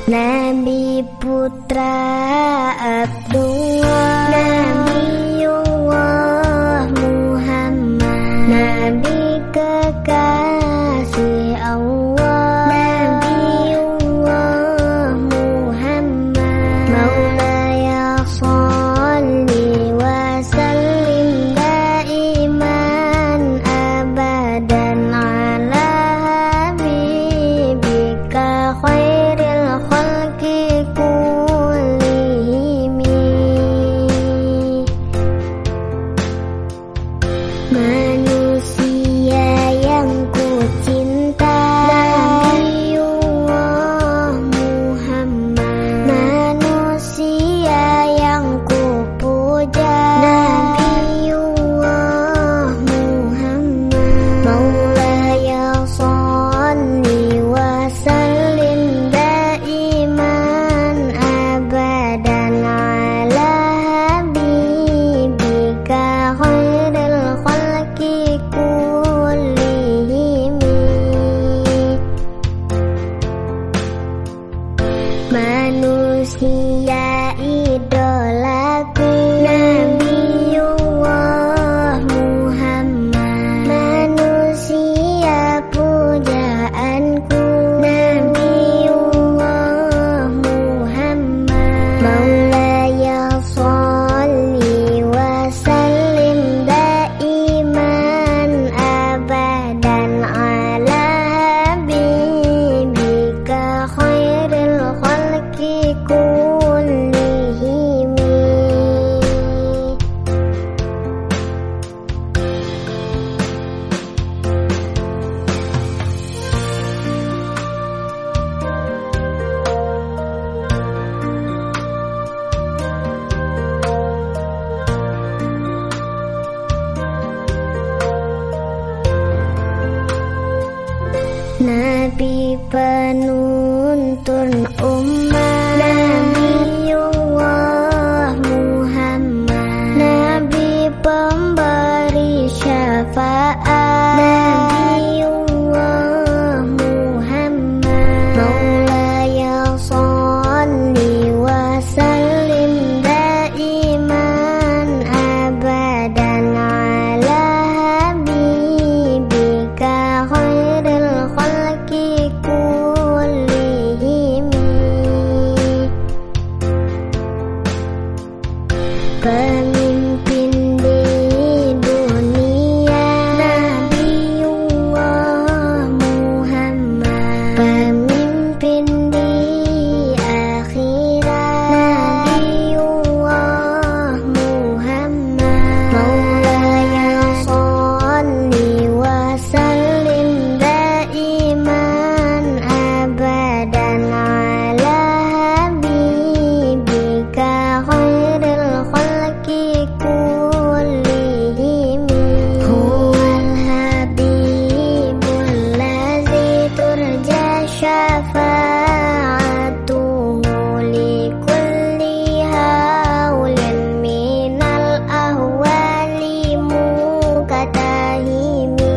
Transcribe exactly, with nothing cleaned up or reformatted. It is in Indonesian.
Nabi putra Abdullah, Nabiullah Muhammad, Nabi kekasih Allah, Nabiullah Muhammad. Maulaya sholli wa sallim daiman abadan ala habibika khairil khalqi kullihim. Manusia yang ku cinta, Nabiullah Muhammad, manusia yang ku puja, Nabiullah Muhammad. Maulaya sholli wa sallim daiman abadan ala habibika khairil khalqi kullihim. Manusia idolaku, Nabiullah Muhammad, manusia pujaanku, Nabiullah Muhammad. Maulaya sholli wa sallim daiman abadan ala habibika khairil khalqi kullihim. Nabi penuntun umat, Nabiullah Muhammad, Nabi pemberi syafaat, Nabiullah Muhammad. Maulaya sholli wa sallim daiman abadan ala habibika khairil khalqi kullihim. Pemimpin di dunia, Nabiullah Muhammad, pemimpin di akhirat, Nabiullah Muhammad. Maulaya sholli wa sallim daiman abadan ala habibika khairil khalqi kullihim. Huwal habibul ladzi turja syafa'atuhu li kulli haulin minal ahwali mukatahimi.